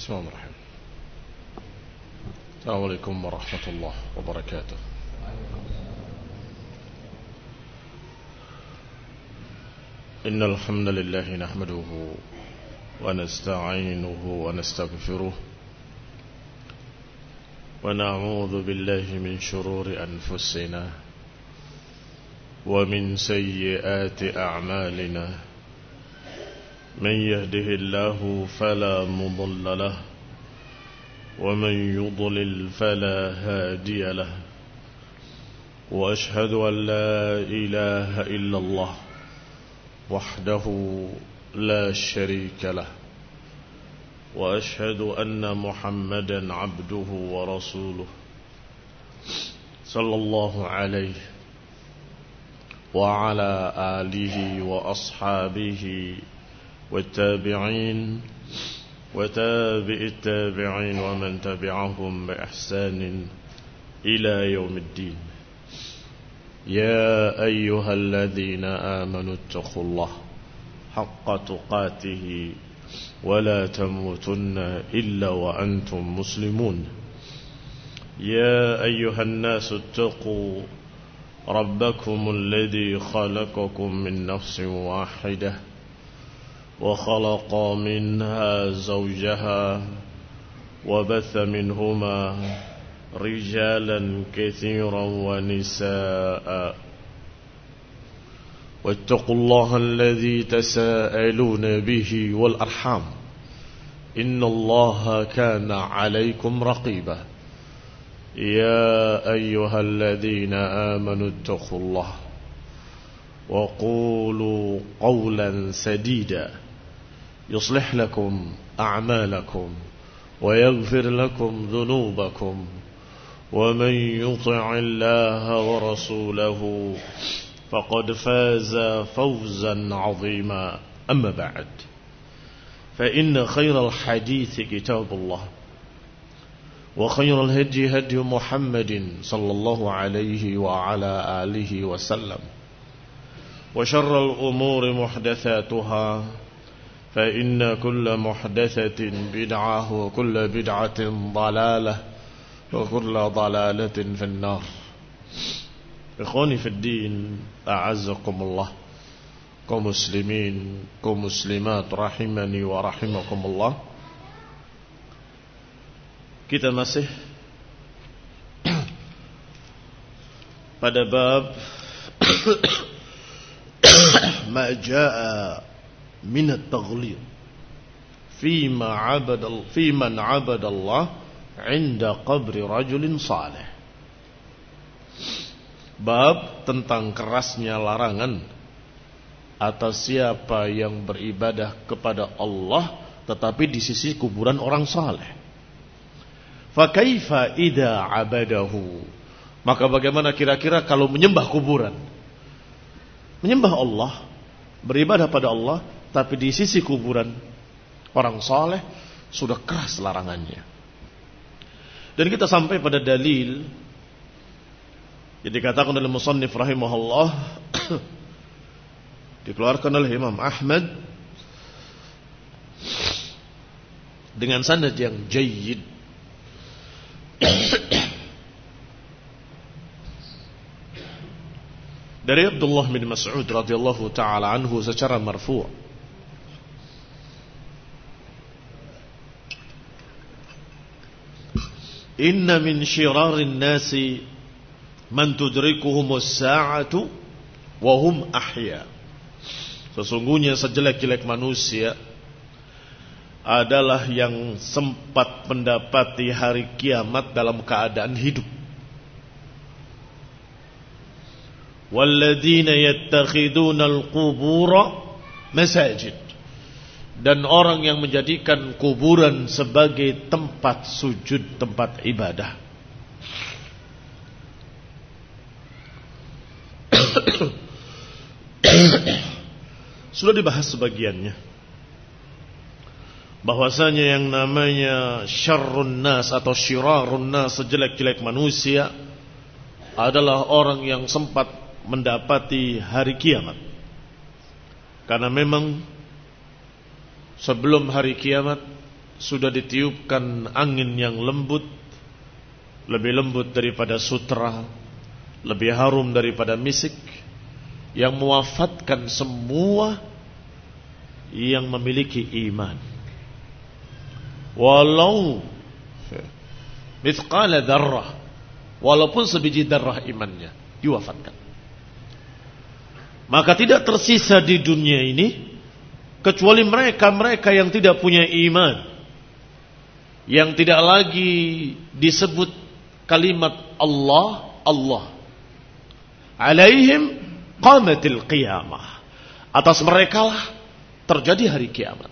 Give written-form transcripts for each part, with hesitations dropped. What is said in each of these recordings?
Bismillahirrahmanirrahim. Assalamualaikum warahmatullahi wabarakatuh. Innal hamdalillah nahmaduhu wa nasta'inuhu wa nastaghfiruh wa na'udzu billahi min shururi anfusina wa min sayyiati a'malina. من يهده الله فلا مضل له ومن يضلل فلا هادي له وأشهد أن لا إله إلا الله وحده لا شريك له وأشهد أن محمدا عبده ورسوله صلى الله عليه وعلى آله وأصحابه والتابعين وتابع التابعين ومن تبعهم بإحسان إلى يوم الدين. يا أيها الذين آمنوا اتقوا الله حق تقاته ولا تموتن إلا وأنتم مسلمون. يا أيها الناس اتقوا ربكم الذي خلقكم من نفس واحدة وخلق منها زوجها وبث منهما رجالا كثيرا ونساء واتقوا الله الذي تساءلون به والأرحام إن الله كان عليكم رقيبا. يا أيها الذين آمنوا اتقوا الله وقولوا قولا سديدا يصلح لكم أعمالكم ويغفر لكم ذنوبكم ومن يطع الله ورسوله فقد فاز فوزا عظيما. أما بعد فإن خير الحديث كتاب الله وخير الهدي هدي محمد صلى الله عليه وعلى آله وسلم وشر الأمور محدثاتها فإن كل محدثة بدعة وكل بدعة ضلالة وكل ضلالة في النار. إخواني في الدين أعزكم الله kaum muslimin kaum muslimat rahimani wa rahimakumullah. Kita masih pada bab ma jaa min at-taghlid fi man 'abada Allah 'inda qabri rajulin salih. Bab tentang kerasnya larangan atas siapa yang beribadah kepada Allah tetapi di sisi kuburan orang saleh. Fa kaifa idza 'abadahu? Maka bagaimana kira-kira kalau menyembah kuburan? Menyembah Allah, beribadah pada Allah, tapi di sisi kuburan orang saleh sudah keras larangannya. Dan kita sampai pada dalil yang dikatakan oleh musannif rahimahullah dikeluarkan oleh Imam Ahmad dengan sanad yang jayyid dari Abdullah bin Mas'ud radhiyallahu taala anhu secara marfu'. Inna min syirarin nasi man tudrikuhumus sa'atu wa hum ahya. Sesungguhnya sejelek-jelek manusia adalah yang sempat mendapati hari kiamat dalam keadaan hidup. Walladzina yattakhiduna al-qubura masajid. Dan orang yang menjadikan kuburan sebagai tempat sujud, tempat ibadah. Sudah dibahas sebagiannya, bahwasanya yang namanya syarrun nas atau syirarun nas, sejelek-jelek manusia, adalah orang yang sempat mendapati hari kiamat. Karena memang sebelum hari kiamat sudah ditiupkan angin yang lembut, lebih lembut daripada sutra, lebih harum daripada misik, yang mewafatkan semua yang memiliki iman. Walau mithqala dzarrah, walaupun sebiji darah imannya diwafatkan. Maka tidak tersisa di dunia ini kecuali mereka-mereka yang tidak punya iman, yang tidak lagi disebut kalimat Allah, Allah. Alaihim qamatil qiyamah. Atas mereka lah terjadi hari kiamat.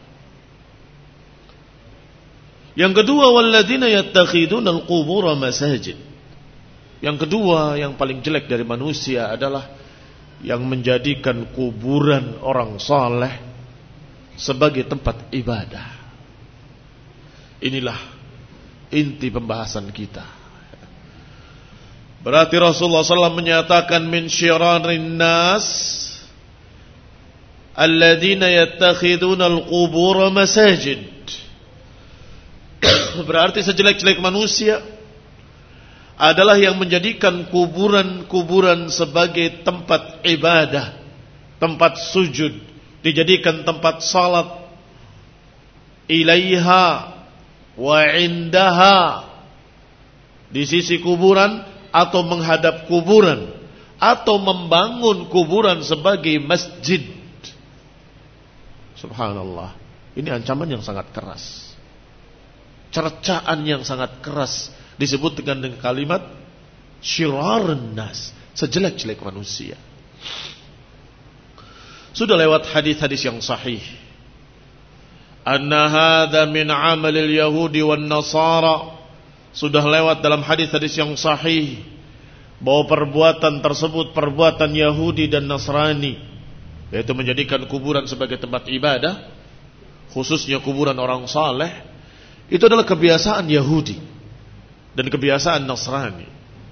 Yang kedua, walladzina yattakhiduna al-qubura masajid. Yang kedua, yang paling jelek dari manusia adalah yang menjadikan kuburan orang saleh sebagai tempat ibadah. Inilah inti pembahasan kita. Berarti Rasulullah SAW menyatakan min syirarin nas alladzina yattakhiduna al-qubur masajid. Berarti sejelek-jelek manusia adalah yang menjadikan kuburan-kuburan sebagai tempat ibadah, tempat sujud, dijadikan tempat salat ilaiha wa indaha, di sisi kuburan atau menghadap kuburan, atau membangun kuburan sebagai masjid. Subhanallah, ini ancaman yang sangat keras, cercaan yang sangat keras, disebut dengan kalimat syirarun nas, sejelek-jelek manusia. Sudah lewat hadis-hadis yang sahih, anna hadza min amalil yahudi wan nasara. Sudah lewat dalam hadis-hadis yang sahih bahwa perbuatan tersebut perbuatan Yahudi dan Nasrani, yaitu menjadikan kuburan sebagai tempat ibadah, khususnya kuburan orang saleh. Itu adalah kebiasaan Yahudi dan kebiasaan Nasrani.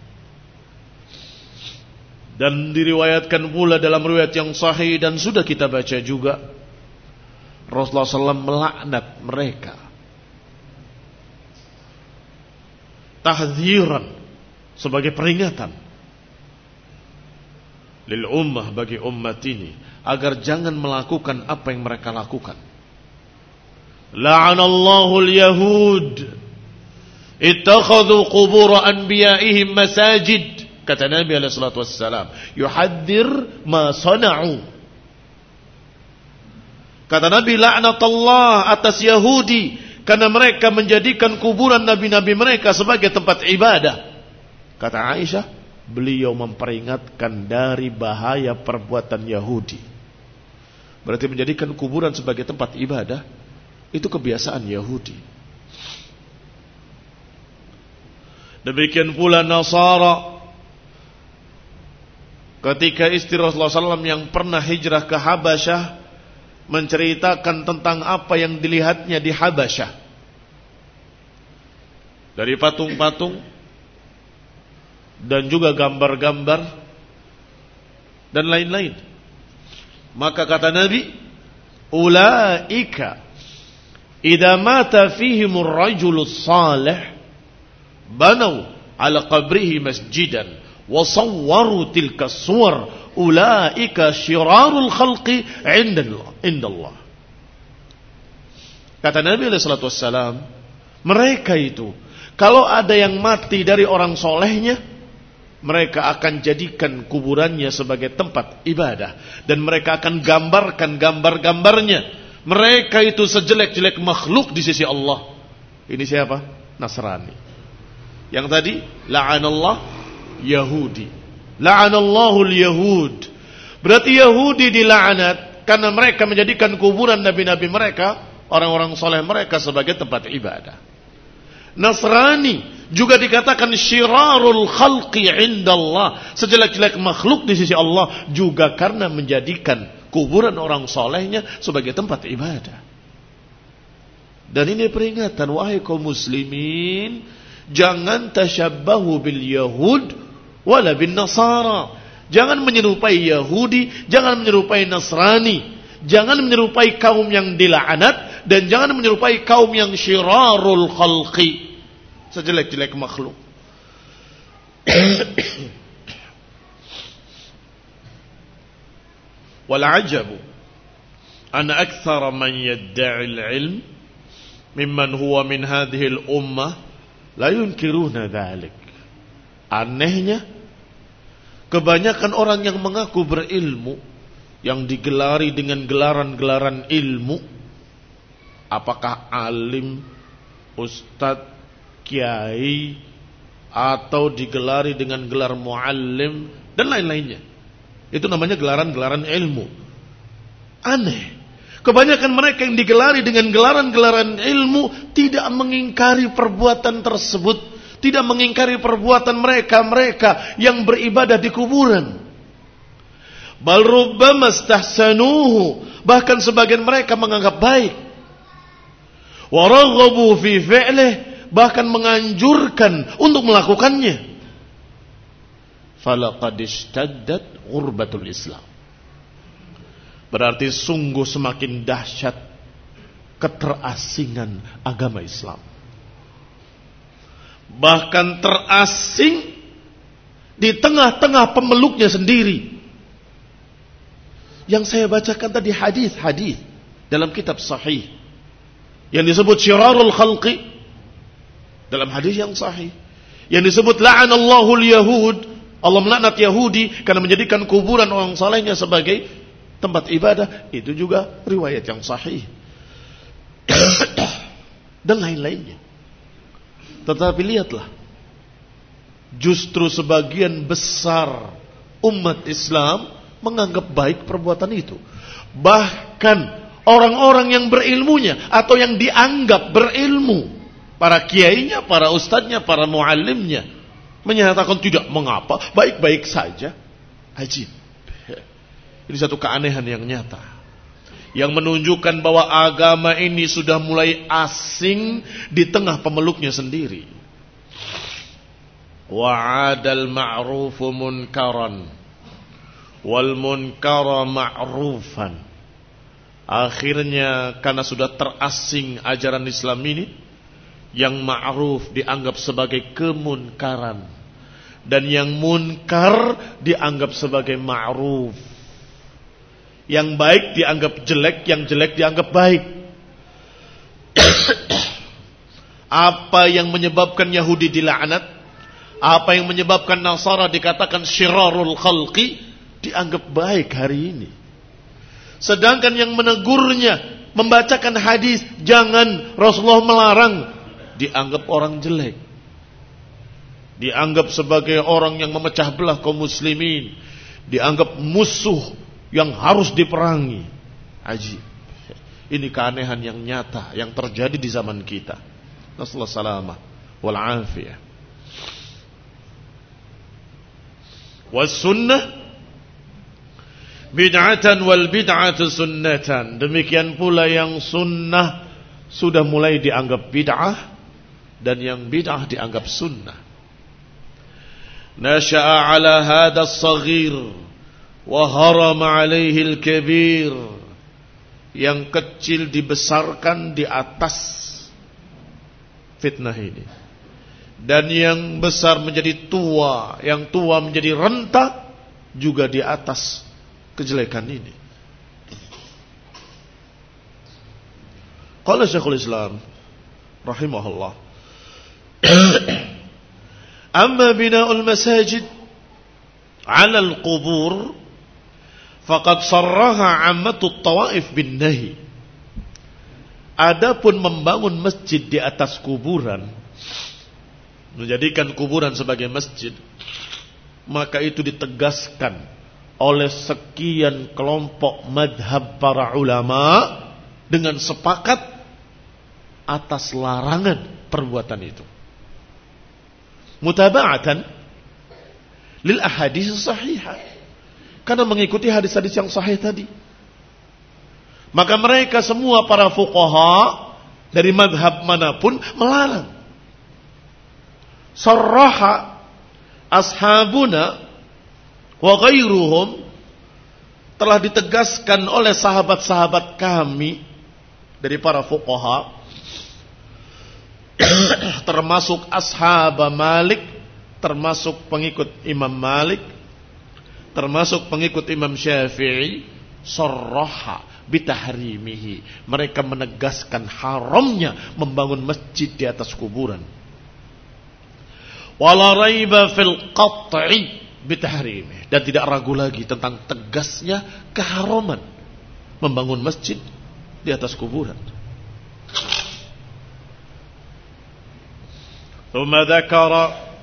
Dan diriwayatkan pula dalam riwayat yang sahih dan sudah kita baca juga, Rasulullah SAW melaknat mereka, tahdziran, sebagai peringatan lil ummah, bagi umat ini, agar jangan melakukan apa yang mereka lakukan. La'anallahu al-yahud ittakhadhu qubur anbiya'ihim masajid, kata Nabi alaihi salatu wassalam, yuhaddir ma sana'u. Kata Nabi, laknat Allah atas Yahudi karena mereka menjadikan kuburan nabi-nabi mereka sebagai tempat ibadah. Kata Aisyah, beliau memperingatkan dari bahaya perbuatan Yahudi. Berarti menjadikan kuburan sebagai tempat ibadah itu kebiasaan Yahudi. Demikian pula Nasara, ketika istri Rasulullah SAW yang pernah hijrah ke Habasyah menceritakan tentang apa yang dilihatnya di Habasyah dari patung-patung dan juga gambar-gambar dan lain-lain. Maka kata Nabi, ulaika idza mata fihimur rajulus salih banau ala qabrihi masjidan wa sawwaru tilka suwar ulaika syirarul khalqi indallah. Kata Nabi alaihi salatu wassalam, mereka itu kalau ada yang mati dari orang solehnya, mereka akan jadikan kuburannya sebagai tempat ibadah, dan mereka akan gambarkan gambar-gambarnya. Mereka itu sejelek-jelek makhluk di sisi Allah. Ini siapa? Nasrani. Yang tadi la'anallah Yahudi, la'anallahu al-yahud. Berarti Yahudi dilaknat karena mereka menjadikan kuburan nabi-nabi mereka, orang-orang soleh mereka, sebagai tempat ibadah. Nasrani juga dikatakan syirarul khalqi indallah, sejelek-jelek makhluk di sisi Allah, juga karena menjadikan kuburan orang solehnya sebagai tempat ibadah. Dan ini peringatan, wahai kaum muslimin, jangan tasyabbahu bil yahud wala bin nasara. Jangan menyerupai Yahudi, jangan menyerupai Nasrani, jangan menyerupai kaum yang dilaknat dan jangan menyerupai kaum yang syirarul khalqi, sejelek-jelek makhluk. Wal ajabu an aktsara man yadda'i al-'ilm mimman huwa min hadhihi al-ummah la yunkiruna dzalik. Anehnya, kebanyakan orang yang mengaku berilmu, yang digelari dengan gelaran-gelaran ilmu, apakah alim, ustadz, kiai, atau digelari dengan gelar muallim dan lain-lainnya, itu namanya gelaran-gelaran ilmu. Aneh, kebanyakan mereka yang digelari dengan gelaran-gelaran ilmu tidak mengingkari perbuatan tersebut, tidak mengingkari perbuatan mereka yang beribadah di kuburan. Bal rubbama istahsanuhu, bahkan sebagian mereka menganggap baik. Wa raghabu fi fi'lih, bahkan menganjurkan untuk melakukannya. Falaqad ishtaddat ghurbatul Islam. Berarti sungguh semakin dahsyat keterasingan agama Islam. Bahkan terasing di tengah-tengah pemeluknya sendiri. Yang saya bacakan tadi hadis-hadis dalam kitab sahih yang disebut syirarul khalqi, dalam hadis yang sahih yang disebut la'anallahu al-yahud, Allah melaknat Yahudi karena menjadikan kuburan orang salehnya sebagai tempat ibadah, itu juga riwayat yang sahih. Dan lain-lainnya. Tetapi lihatlah, justru sebagian besar umat Islam menganggap baik perbuatan itu. Bahkan orang-orang yang berilmunya atau yang dianggap berilmu, para kiainya, para ustadznya, para muallimnya, menyatakan tidak mengapa, baik-baik saja. Ajib. Ini satu keanehan yang nyata, yang menunjukkan bahwa agama ini sudah mulai asing di tengah pemeluknya sendiri. Wa'adal ma'rufu munkaran wal munkara ma'rufan. Akhirnya karena sudah terasing ajaran Islam ini, yang ma'ruf dianggap sebagai kemunkaran dan yang munkar dianggap sebagai ma'ruf. Yang baik dianggap jelek, yang jelek dianggap baik. Apa yang menyebabkan Yahudi dilaknat, apa yang menyebabkan Nasara dikatakan syirarul khalqi, dianggap baik hari ini. Sedangkan yang menegurnya, membacakan hadis jangan, Rasulullah melarang, dianggap orang jelek, dianggap sebagai orang yang memecah belah kaum muslimin, dianggap musuh yang harus diperangi. Ajib. Ini keanehan yang nyata yang terjadi di zaman kita. Nasallahu salamah wal afiyah. Was sunnah bid'atan wal bid'atu sunnatan. Demikian pula yang sunnah sudah mulai dianggap bid'ah dan yang bid'ah dianggap sunnah. Nasha'a ala hadha as-saghir wa harama alaihi al-kabir. Yang kecil dibesarkan di atas fitnah ini, dan yang besar menjadi tua, yang tua menjadi renta juga di atas kejelekan ini. Qala Syekhul Islam rahimahullah, amma bina'ul masajid 'ala al-qubur faqad sarraha 'ammatut tawaif bin nahi. Adapun membangun masjid di atas kuburan, menjadikan kuburan sebagai masjid, maka itu ditegaskan oleh sekian kelompok madhab para ulama dengan sepakat atas larangan perbuatan itu. Mutaba'atan lil ahadits sahihah, karena mengikuti hadis-hadis yang sahih tadi. Maka mereka semua para fuqaha dari madhab manapun melarang. Sarraha ashabuna wa ghairuhum, telah ditegaskan oleh sahabat-sahabat kami dari para fuqaha termasuk ashab Malik, termasuk pengikut Imam Malik, termasuk pengikut Imam Syafi'i, sarraha bitahrimihi. Mereka menegaskan haramnya membangun masjid di atas kuburan. Wala raiba fil qat'i bitahrimihi. Dan tidak ragu lagi tentang tegasnya keharaman membangun masjid di atas kuburan. ثم ذكر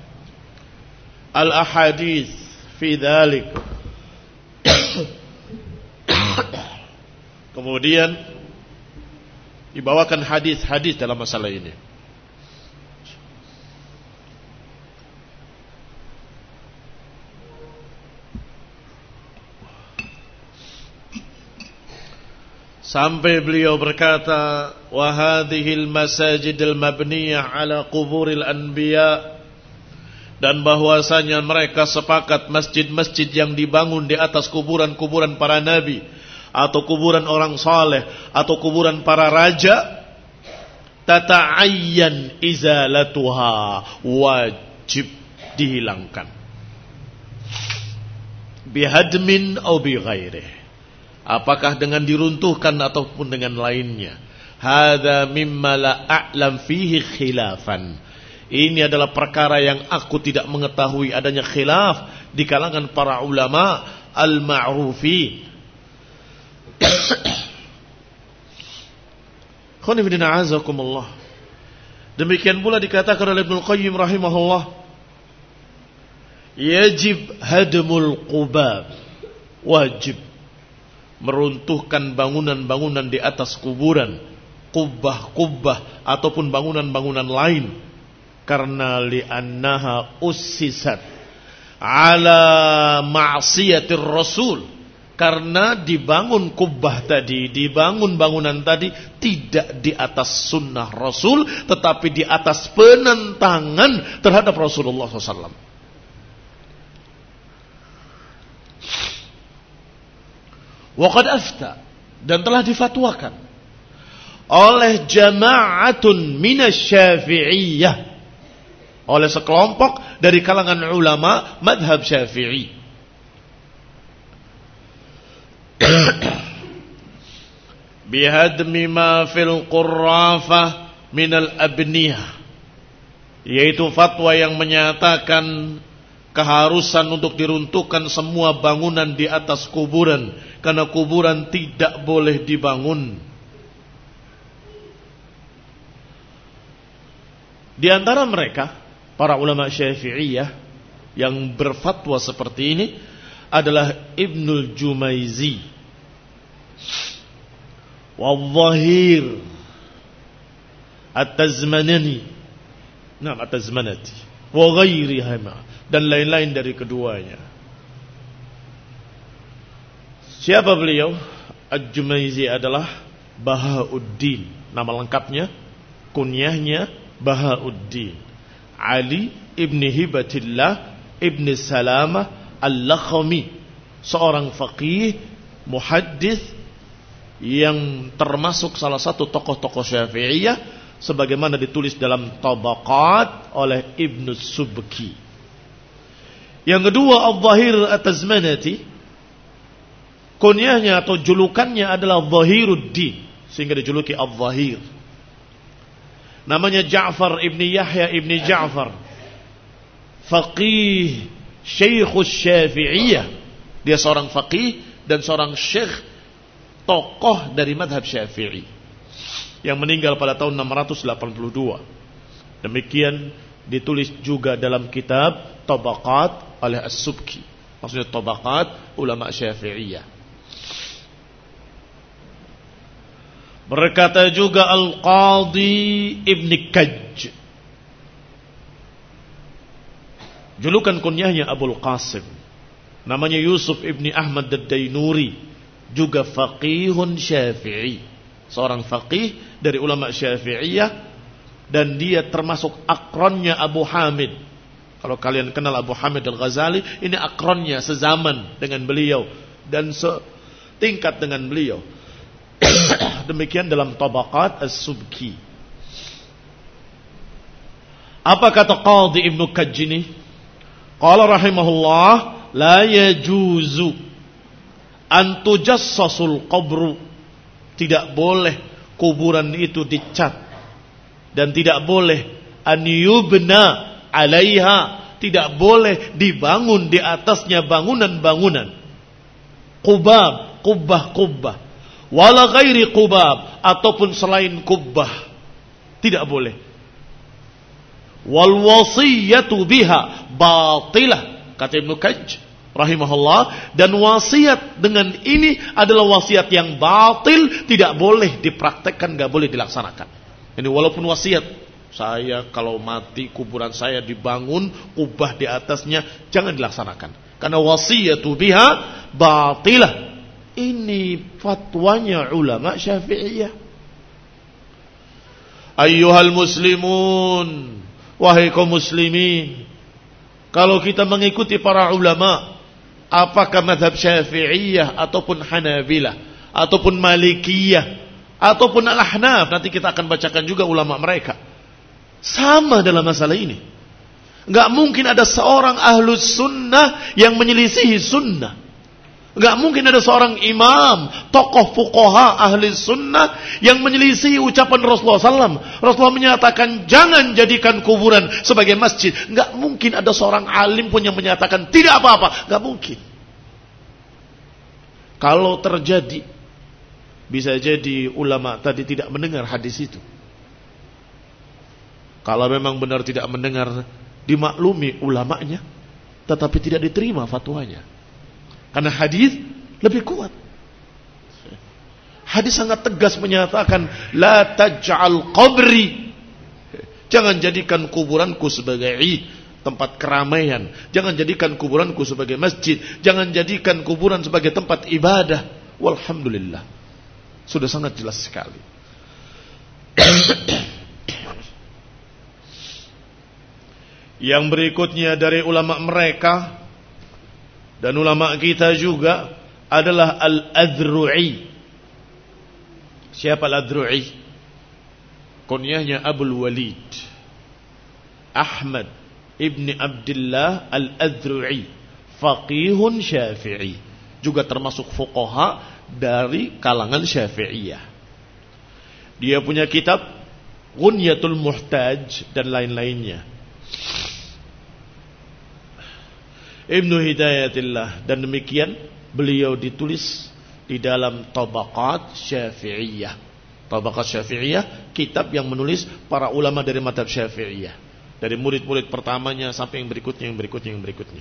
الأحاديث في ذلك. Kemudian dibawakan hadis-hadis dalam masalah ini. Sampai beliau berkata, wa hadhil masajidil mabniyah ala quburil anbiya, dan bahwasanya mereka sepakat masjid-masjid yang dibangun di atas kuburan-kuburan para nabi, atau kuburan orang saleh, atau kuburan para raja, tata'ayyan izalatuha, wajib dihilangkan, bihadmin au bighairih, apakah dengan diruntuhkan ataupun dengan lainnya. Hadza mimma la a'lam fihi khilafan. Ini adalah perkara yang aku tidak mengetahui adanya khilaf di kalangan para ulama al-ma'rufi. Khonifidina azakumullah. Demikian pula dikatakan oleh Ibnu Qayyim rahimahullah, yajib hadmul qubab, wajib meruntuhkan bangunan-bangunan di atas kuburan, kubbah-kubbah ataupun bangunan-bangunan lain, karena li'annaha ussisat ala ma'siyatir rasul, karena dibangun kubbah tadi, dibangun bangunan tadi tidak di atas sunnah Rasul, tetapi di atas penentangan terhadap Rasulullah SAW. Waqad afta, dan telah difatwakan oleh jama'atun minasy-Syafi'iyah, oleh sekelompok dari kalangan ulama madhab Syafi'i, bihadmi ma fil qurrafah minal abniyah, yaitu fatwa yang menyatakan keharusan untuk diruntuhkan semua bangunan di atas kuburan, karena kuburan tidak boleh dibangun. Di antara mereka, para ulama Syafi'iyah yang berfatwa seperti ini adalah Ibnul Jumaizi, Wal-Zahir, At-Tazmanani, At-Tazmanati, wa ghairihima, dan lain-lain dari keduanya. Siapa beliau? Al-Jumaizi adalah Bahauddin, nama lengkapnya, kunyahnya Bahauddin Ali ibni Hibatillah ibni Salamah Al-Lakhmi, seorang faqih muhaddis yang termasuk salah satu tokoh-tokoh Syafi'iyah, sebagaimana ditulis dalam Tabaqat oleh Ibnu Subki. Yang kedua, Al-Zahir At-Tazmanati, kunyahnya atau julukannya adalah Zahiruddin, sehingga dijuluki Al-Zahir. Namanya Ja'far ibni Yahya ibni Ja'far, faqih Syekhus Syafi'iyah. Dia seorang faqih dan seorang syekh, tokoh dari madhab Syafi'i, yang meninggal pada tahun 682. Demikian ditulis juga dalam kitab Tabaqat oleh As-Subki, maksudnya Tabaqat ulama Syafi'iyah. Berkata juga Al-Qadhi Ibn Kaj, julukan kunyahnya Abul Qasim, namanya Yusuf Ibni Ahmad Ad-Dainuri, juga faqihun Syafi'i, seorang faqih dari ulama Syafi'iyah, dan dia termasuk akronnya Abu Hamid. Kalau kalian kenal Abu Hamid Al-Ghazali, ini akronnya, sezaman dengan beliau dan setingkat dengan beliau. demikian dalam Tabaqat As-Subki. Apa kata Qadhi Ibnu Kajjini? Qala rahimahullah, la yajuzu an tujassasul qabru. Tidak boleh kuburan itu dicat, dan tidak boleh an yubna alaiha, tidak boleh dibangun di atasnya bangunan-bangunan. Qubab, kubbah-kubbah, wala ghairi qubab, ataupun selain kubbah, tidak boleh. Wal wasiyatu biha batilah, kata Ibnu Kajj rahimahullah, dan wasiat dengan ini adalah wasiat yang batil, tidak boleh dipraktekkan, enggak boleh dilaksanakan. Ini walaupun wasiat, saya kalau mati kuburan saya dibangun kubah di atasnya, jangan dilaksanakan. Karena wasiyatu biha batilah. Ini fatwanya ulama Syafi'iyah. Ayyuhal muslimun, wahai kaum muslimin, kalau kita mengikuti para ulama, apakah mazhab Syafi'iyah ataupun Hanabilah ataupun Malikiyah ataupun Al-Ahnaf, nanti kita akan bacakan juga ulama mereka, sama dalam masalah ini. Enggak mungkin ada seorang ahlus sunnah yang menyelisihi sunnah. Enggak mungkin ada seorang imam, tokoh fuqaha ahli sunnah yang menyelisihi ucapan Rasulullah SAW. Rasulullah menyatakan jangan jadikan kuburan sebagai masjid. Enggak mungkin ada seorang alim pun yang menyatakan tidak apa-apa. Enggak mungkin. Kalau terjadi, bisa jadi ulama tadi tidak mendengar hadis itu. Kalau memang benar tidak mendengar, dimaklumi ulamanya, tetapi tidak diterima fatwanya. Karena hadis lebih kuat. Hadis sangat tegas menyatakan, la taj'al qabri, jangan jadikan kuburanku sebagai tempat keramaian, jangan jadikan kuburanku sebagai masjid, jangan jadikan kuburan sebagai tempat ibadah. Walhamdulillah, sudah sangat jelas sekali. Yang berikutnya dari ulama mereka dan ulama kita juga adalah Al-Adru'i. Siapa Al-Adru'i? Kunyahnya Abul Walid Ahmad ibni Abdullah Al-Adru'i, faqihun Syafi'i, juga termasuk fuqaha dari kalangan Syafi'iyah. Dia punya kitab Ghunyatul Muhtaj dan lain-lainnya. Ibnu Hidayatillah, dan demikian beliau ditulis di dalam Tabaqat Syafi'iyah. Tabaqat Syafi'iyah, kitab yang menulis para ulama dari mazhab Syafi'iyah, dari murid-murid pertamanya sampai yang berikutnya, yang berikutnya, yang berikutnya.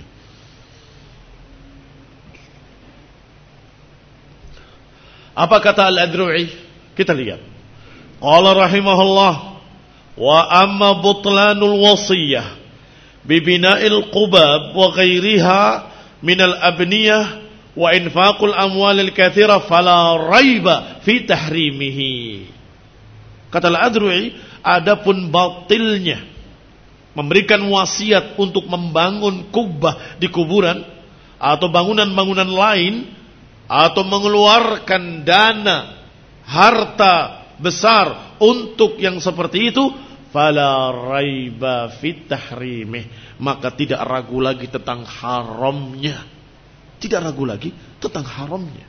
Apa kata Al-Adru'i? Kita lihat. Qala rahimahullah, wa amma butlanul wasiyah bibina'il qubab wa ghairiha minal abniyah wa infaqul amwalil kathira fala raiba fi tahrimihi. Kata Al-Adru'i, adapun batilnya memberikan wasiat untuk membangun kubah di kuburan atau bangunan-bangunan lain, atau mengeluarkan dana harta besar untuk yang seperti itu, fala raiba fit tahrimih, maka tidak ragu lagi tentang haramnya. Tidak ragu lagi tentang haramnya.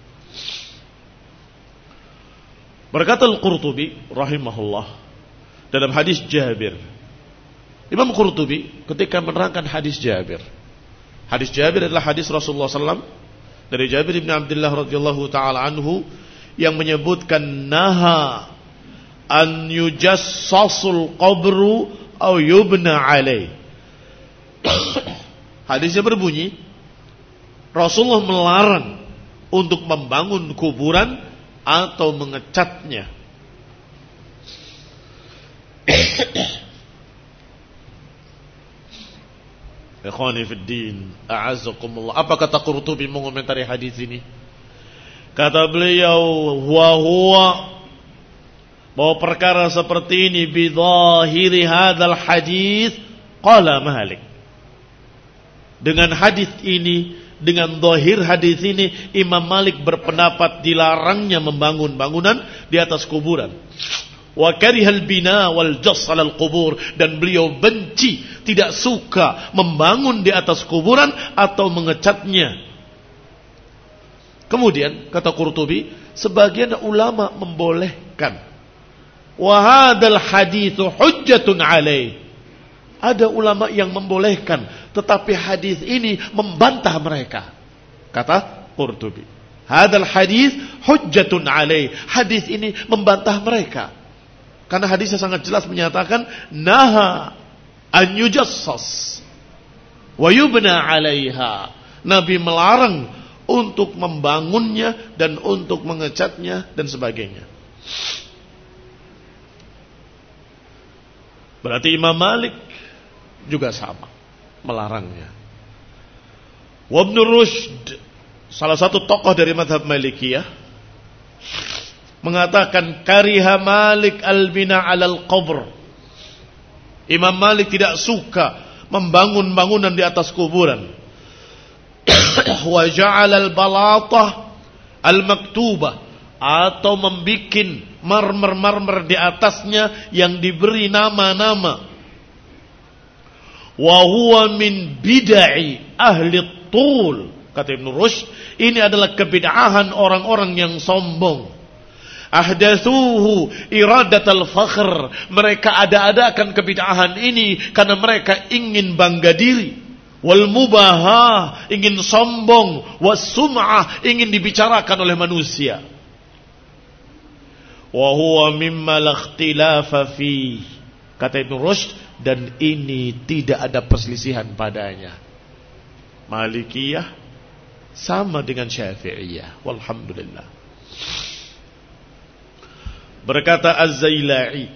Berkata Al-Qurtubi rahimahullah dalam hadis Jabir. Imam Qurtubi ketika menerangkan hadis Jabir. Hadis Jabir adalah hadis Rasulullah SAW dari Jabir bin Abdullah radhiyallahu taala anhu yang menyebutkan naha an yujassasul qabru aw yubna alai. Hadisnya berbunyi, Rasulullah melarang untuk membangun kuburan atau mengecatnya. Ikhwani fid din, a'azzakumullah. Apa kata Qurtubi mengomentari hadis ini? Kata beliau, huwa bahwa perkara seperti ini bidhahiri hadzal hadis qala Malik. Dengan hadis ini, dengan zahir hadis ini, Imam Malik berpendapat dilarangnya membangun bangunan di atas kuburan. Wa karihal bina wal jass 'alal qubur, dan beliau benci, tidak suka membangun di atas kuburan atau mengecatnya. Kemudian kata Qurtubi, sebagian ulama membolehkan. Wa hadzal haditsu hujjatun 'alaih. Ada ulama yang membolehkan, tetapi hadis ini membantah mereka. Kata Qurtubi, hadzal hadits hujjatun 'alaih. Hadis ini membantah mereka. Karena hadisnya sangat jelas menyatakan naha an yujassas wa yubna 'alaiha. Nabi melarang untuk membangunnya dan untuk mengecatnya dan sebagainya. Berarti Imam Malik juga sama, melarangnya. Wa Ibn Rushd, salah satu tokoh dari mazhab Malikiyah, mengatakan kariha Malik al-bina 'alal qabr. Imam Malik tidak suka membangun bangunan di atas kuburan. Wa ja'ala al-balatah al-maktubah, atau membikin marmer-marmer di atasnya yang diberi nama-nama. Wa huwa min bid'i ahli tul. Kata Ibn Rushd, ini adalah kebid'ahan orang-orang yang sombong. Ahdatsuhu iradatal fakhr. Mereka ada-adakan kebid'ahan ini karena mereka ingin bangga diri. Wal mubahah, ingin sombong. Was sum'ah, ingin dibicarakan oleh manusia. Wa huwa mimma la ikhtilafa fi. Kata Ibn Rushd, dan ini tidak ada perselisihan padanya. Malikiyah sama dengan Syafi'iyah. Walhamdulillah. Berkata Az-Zailai,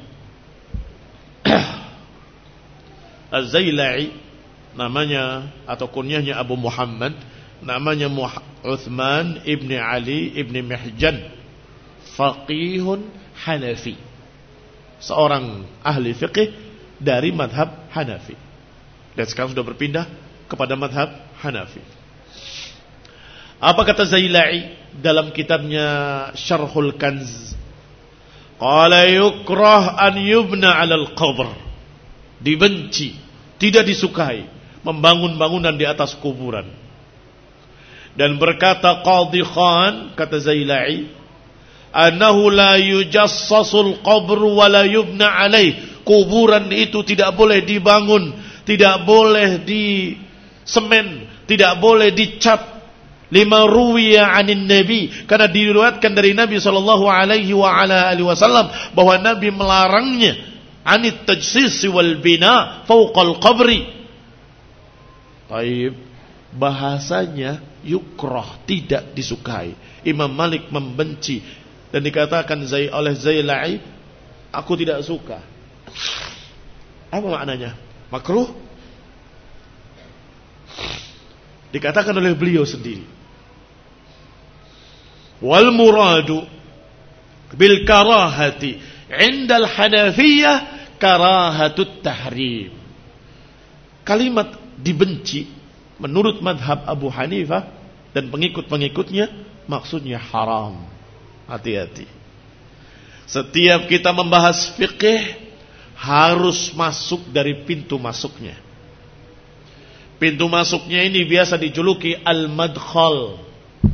Az-Zailai namanya atau kunyahnya Abu Muhammad, namanya Uthman ibni Ali ibni Mihjan, faqihun Hanafi, seorang ahli fiqih dari madhab Hanafi, dan sekarang sudah berpindah kepada madhab Hanafi. Apa kata Zailai dalam kitabnya Syarhul Kanz? Qala yukrah an yubna 'alal qabr. Dibenci, tidak disukai membangun bangunan di atas kuburan. Dan berkata Qadhi Khan, kata Zailai, annahu la yujassasul qabr wa la yubna 'alaih. Kuburan itu tidak boleh dibangun, tidak boleh disemen, tidak boleh dicat. Lima ruwiya anin Nabi, karena diriwayatkan dari Nabi sallallahu alaihi wa ala alihi wasallam bahwa Nabi melarangnya anit tajsis wal bina fawqal qabri. Baik, bahasanya yukrah, tidak disukai. Imam Malik membenci, dan dikatakan oleh Zailai, aku tidak suka. Apa maknanya? Makruh? Dikatakan oleh beliau sendiri. Wal muradu bil karahati indal Hanafiyah karahatut tahrim. Kalimat dibenci menurut madhab Abu Hanifah dan pengikut-pengikutnya maksudnya haram. Hati-hati. Setiap kita membahas fikih harus masuk dari pintu masuknya. Pintu masuknya ini biasa dijuluki al-madkhal.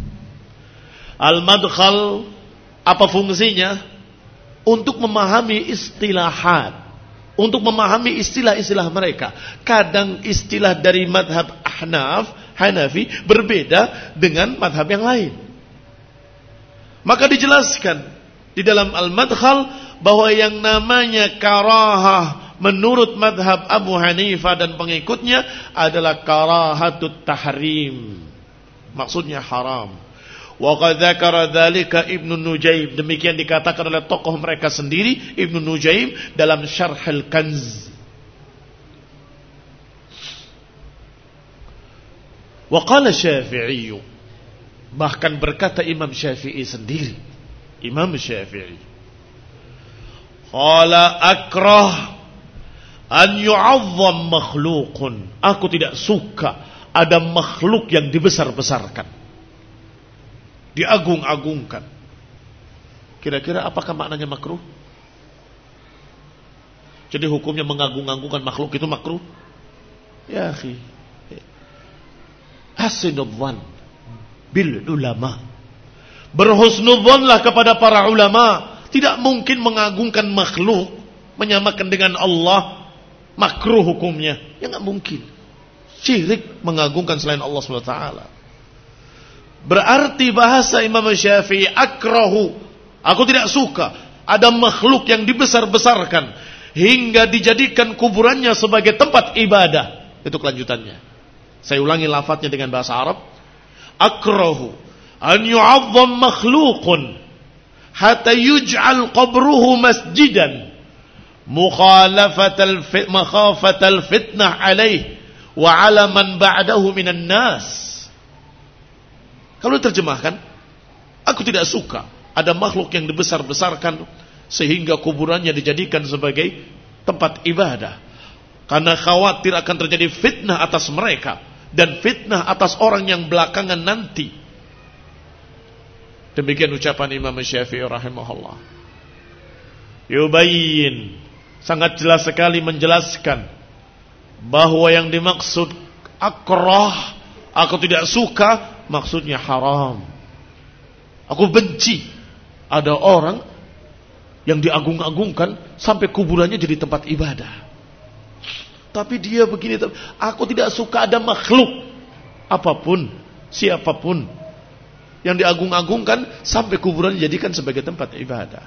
Al-madkhal, apa fungsinya? Untuk memahami istilahat, untuk memahami istilah-istilah mereka. Kadang istilah dari madhab Ahnaf, Hanafi berbeda dengan madhab yang lain. Maka dijelaskan di dalam al-madkhal bahwa yang namanya karahah menurut madhab Abu Hanifah dan pengikutnya adalah karahatut tahrim. Maksudnya haram. Wa qad dzakara dzalika Ibnu Nujaym, demikian dikatakan oleh tokoh mereka sendiri Ibnu Nujaym dalam Syarhul Kanz. Wa qala Syafi'i, bahkan berkata Imam Syafi'i sendiri, Imam Syafi'i, qala akrah an yu'azzam makhluqun, aku tidak suka ada makhluk yang dibesar-besarkan, diagung-agungkan. Kira-kira apakah maknanya makruh? Jadi hukumnya mengagung-agungkan makhluk itu makruh? Ya akhi, hasinudhan bil ulama. Berhusnudzanlah kepada para ulama. Tidak mungkin mengagungkan makhluk, menyamakan dengan Allah, makruh hukumnya. Ya nggak mungkin. Syirik mengagungkan selain Allah SWT. Berarti bahasa Imam Syafi'i, akrahu, aku tidak suka ada makhluk yang dibesar-besarkan hingga dijadikan kuburannya sebagai tempat ibadah. Itu kelanjutannya. Saya ulangi lafadznya dengan bahasa Arab. Akrahu an yu'azzam makhluqun hatta yuj'al qabruhu masjidan makhafatal fitnah alaih wa ala man ba'dahu minan nas. Kalau diterjemahkan, aku tidak suka ada makhluk yang dibesar-besarkan sehingga kuburannya dijadikan sebagai tempat ibadah, karena khawatir akan terjadi fitnah atas mereka dan fitnah atas orang yang belakangan nanti. Demikian ucapan Imam Syafi'i rahimahullah. Yubayyin, sangat jelas sekali menjelaskan bahwa yang dimaksud akrah, aku tidak suka, maksudnya haram. Aku benci ada orang yang diagung-agungkan sampai kuburannya jadi tempat ibadah. Tapi dia begini, aku tidak suka ada makhluk apapun, siapapun yang diagung-agungkan sampai kuburan dijadikan sebagai tempat ibadah.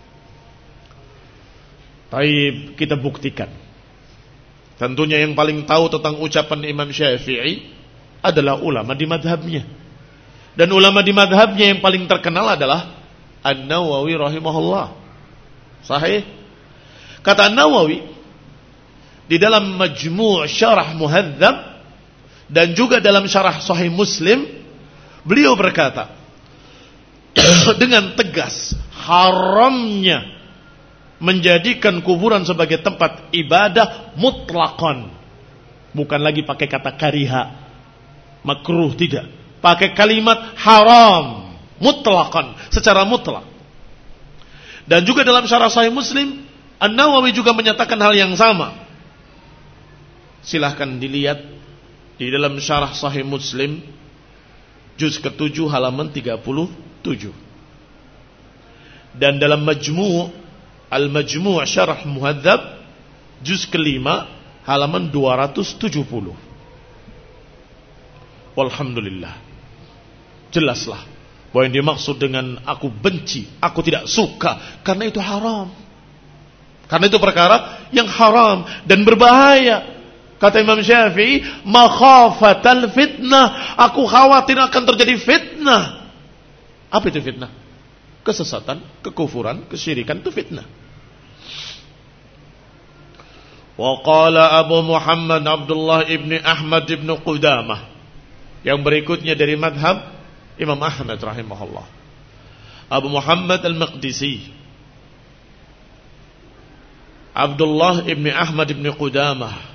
Taib, kita buktikan. Tentunya yang paling tahu tentang ucapan Imam Syafi'i adalah ulama di madhabnya. Dan ulama di madhabnya yang paling terkenal adalah An-Nawawi rahimahullah. Sahih? Kata An-Nawawi di dalam Majmu' Syarah Muhadzab dan juga dalam Syarah Sahih Muslim, beliau berkata dengan tegas, haramnya menjadikan kuburan sebagai tempat ibadah mutlaqan. Bukan lagi pakai kata kariha, makruh, tidak. Pakai kalimat haram, mutlaqan, secara mutlak. Dan juga dalam Syarah Sahih Muslim, An-Nawawi juga menyatakan hal yang sama. Silahkan dilihat di dalam Syarah Sahih Muslim juz ke-7 halaman 37. Dan dalam Al-Majmu' Syarah Muhadzab juz ke-5 halaman 270. Walhamdulillah. Jelaslah bahwa yang dimaksud dengan aku benci, aku tidak suka, karena itu haram. Karena itu perkara yang haram dan berbahaya. Kata Imam Syafi'i, makhafatal fitnah, aku khawatir akan terjadi fitnah. Apa itu fitnah? Kesesatan, kekufuran, kesyirikan, itu fitnah. Wa qala Abu Muhammad Abdullah ibn Ahmad ibn Qudamah. Yang berikutnya dari madhab Imam Ahmad rahimahullah, Abu Muhammad al-Maqdisi, Abdullah ibn Ahmad ibn Qudamah,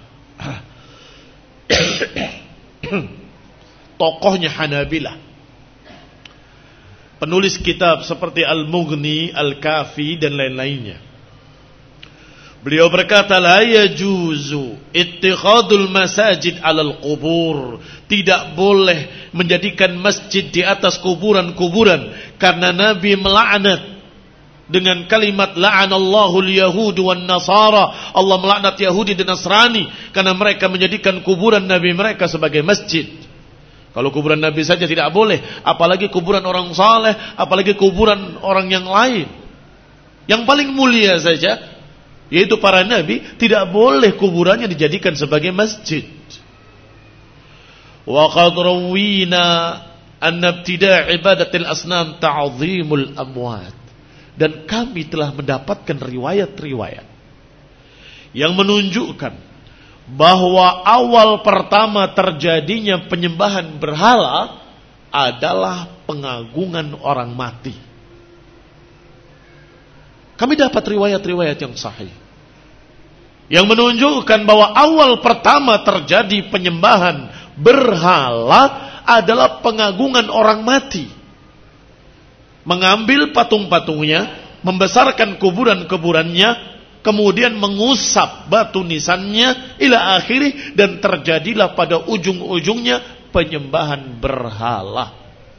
tokohnya Hanabilah, penulis kitab seperti Al-Mughni, Al-Kafi dan lain-lainnya. Beliau berkata, la yajuzu ittikhadul masajid alal qubur. Tidak boleh menjadikan masjid di atas kuburan-kuburan, karena Nabi melaknat dengan kalimat la'anallahu al-yahud wan nasara. Allah melaknat Yahudi dan Nasrani karena mereka menjadikan kuburan Nabi mereka sebagai masjid. Kalau kuburan Nabi saja tidak boleh, apalagi kuburan orang saleh, apalagi kuburan orang yang lain. Yang paling mulia saja, yaitu para nabi, tidak boleh kuburannya dijadikan sebagai masjid. Wa qad rawina anna ibtida' ibadatil asnam ta'zimul amwat. Dan kami telah mendapatkan riwayat-riwayat yang menunjukkan bahwa awal pertama terjadinya penyembahan berhala adalah pengagungan orang mati. Kami dapat riwayat-riwayat yang sahih yang menunjukkan bahwa awal pertama terjadi penyembahan berhala adalah pengagungan orang mati. mengambil patung-patungnya, membesarkan kuburan-kuburannya, kemudian mengusap batu nisannya ila akhirih, dan terjadilah pada ujung-ujungnya penyembahan berhala.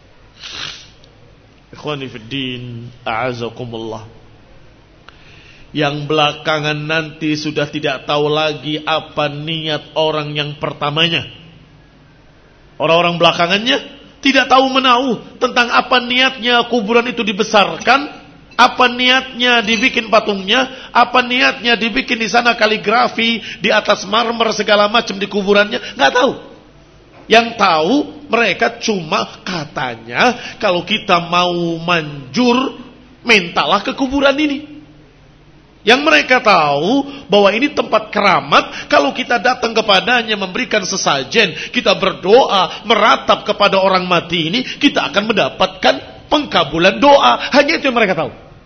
Ikhwani fiddin, a'azakumullah. Yang belakangan nanti sudah tidak tahu lagi apa niat orang yang pertamanya. Orang-orang belakangannya tidak tahu menahu tentang apa niatnya kuburan itu dibesarkan, apa niatnya dibikin patungnya, apa niatnya dibikin di sana kaligrafi di atas marmer segala macam di kuburannya, nggak tahu. Yang tahu mereka cuma katanya kalau kita mau manjur mintalah ke kuburan ini. Yang mereka tahu bahwa ini tempat keramat, kalau kita datang kepadanya memberikan sesajen, kita berdoa meratap kepada orang mati ini, kita akan mendapatkan pengkabulan doa. Hanya itu yang mereka tahu.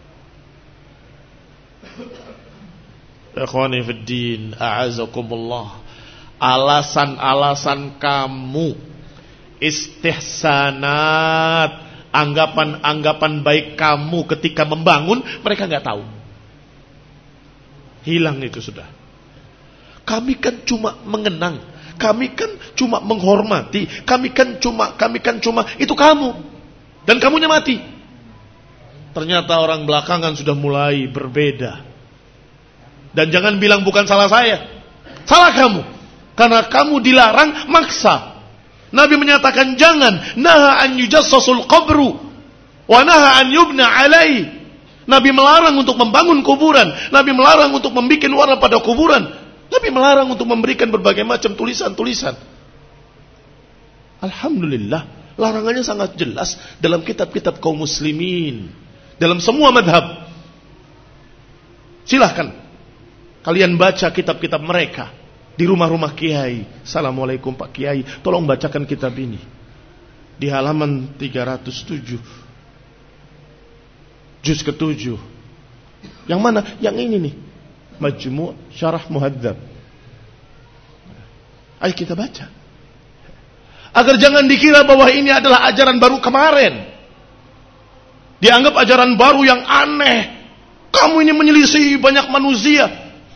Ikhwani fiddin, a'azakumullah. Alasan-alasan kamu, istihsanat, anggapan-anggapan baik kamu ketika membangun, mereka nggak tahu. Hilang itu sudah. Kami kan cuma mengenang, kami kan cuma menghormati, kami kan cuma itu kamu, dan kamunya mati. Ternyata orang belakangan sudah mulai berbeda. Dan jangan bilang bukan salah saya, salah kamu, karena kamu dilarang maksa. Nabi menyatakan jangan, naha an yujassasul qabru wa naha an yubna alaihi. Nabi melarang untuk membangun kuburan. Nabi melarang untuk membuat warna pada kuburan. Nabi melarang untuk memberikan berbagai macam tulisan-tulisan. Alhamdulillah, larangannya sangat jelas dalam kitab-kitab kaum muslimin, dalam semua madhab. Silahkan kalian baca kitab-kitab mereka di rumah-rumah kiai. Assalamualaikum Pak Kiai, tolong bacakan kitab ini. Di halaman 307 juz ke-7. Yang mana? Yang ini nih. Majmu' Syarah Muhadzab. Ayo kita baca. Agar jangan dikira bahwa ini adalah ajaran baru kemarin. Dianggap ajaran baru yang aneh. Kamu ini menyelisih banyak manusia.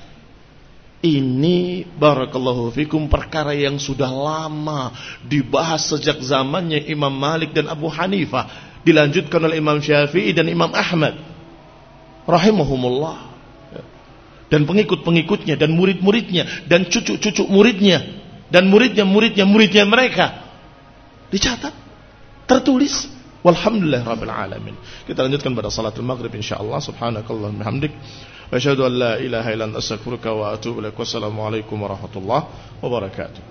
Ini barakallahu fikum perkara yang sudah lama dibahas sejak zamannya Imam Malik dan Abu Hanifah. Dilanjutkan oleh Imam Syafi'i dan Imam Ahmad rahimahumullah, dan pengikut-pengikutnya dan murid-muridnya dan cucu-cucu muridnya dan muridnya mereka. Dicatat, tertulis. Walhamdulillah rabbil alamin. Kita lanjutkan pada salatul maghrib insyaallah. Subhanakallahumma hamdik wa asyhadu an la ilaha illa anta astaghfiruka wa atubu ilaik. Wassalamualaikum warahmatullahi wabarakatuh.